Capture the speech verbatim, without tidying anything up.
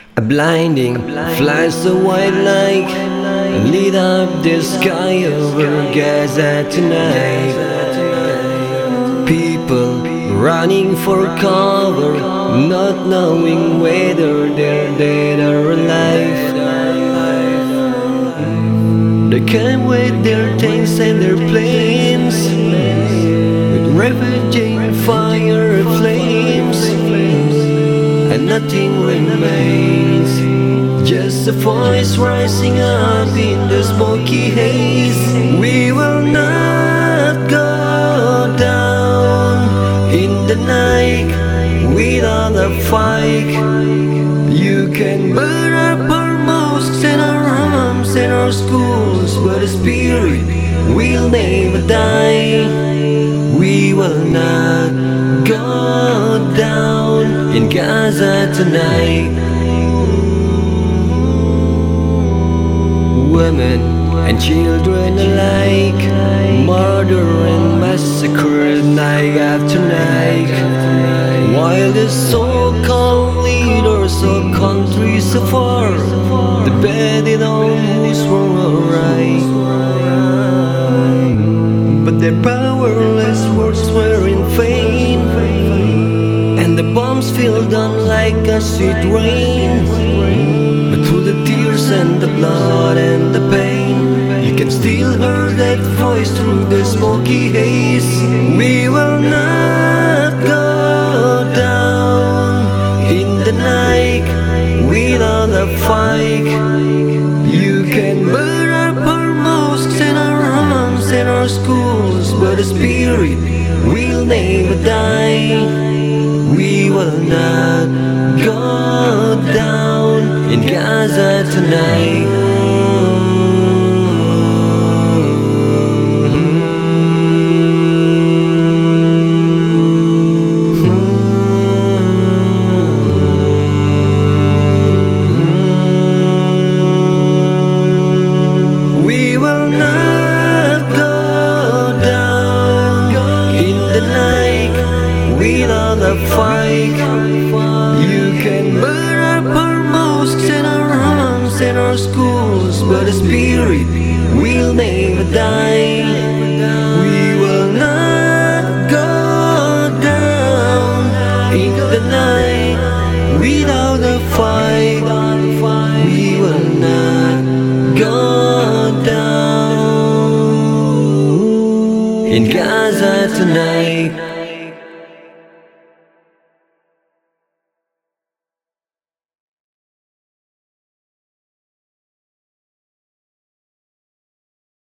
A blinding flash of white light lit up the sky over Gaza tonight. People running for cover, not knowing whether they're dead or alive. They came with their tanks and their planes, with ravaging fire flames, and nothing remains, just a voice rising up in the smoky haze. We will not go down in the night without a fight. You can burn up our mosques and our homes and our schools, but the spirit will never die. We will not go down in Gaza tonight. Women and children alike, murder and massacre night after night, while the so-called leaders of countries suffer, depending on who's wrong or right. But their powerless words were in vain, and the bombs fell down like acid rain. But through the tears and the blood and the pain, you can still hear that voice through the smoky haze. We will not go down in the night without a fight. You can burn up our mosques and our homes and our schools, but the spirit will never die. We will not go down in Gaza tonight. We will not go down in the night without a fight. You can burn up our mosques and our homes and our schools, but the spirit will never die. We will not go down in the night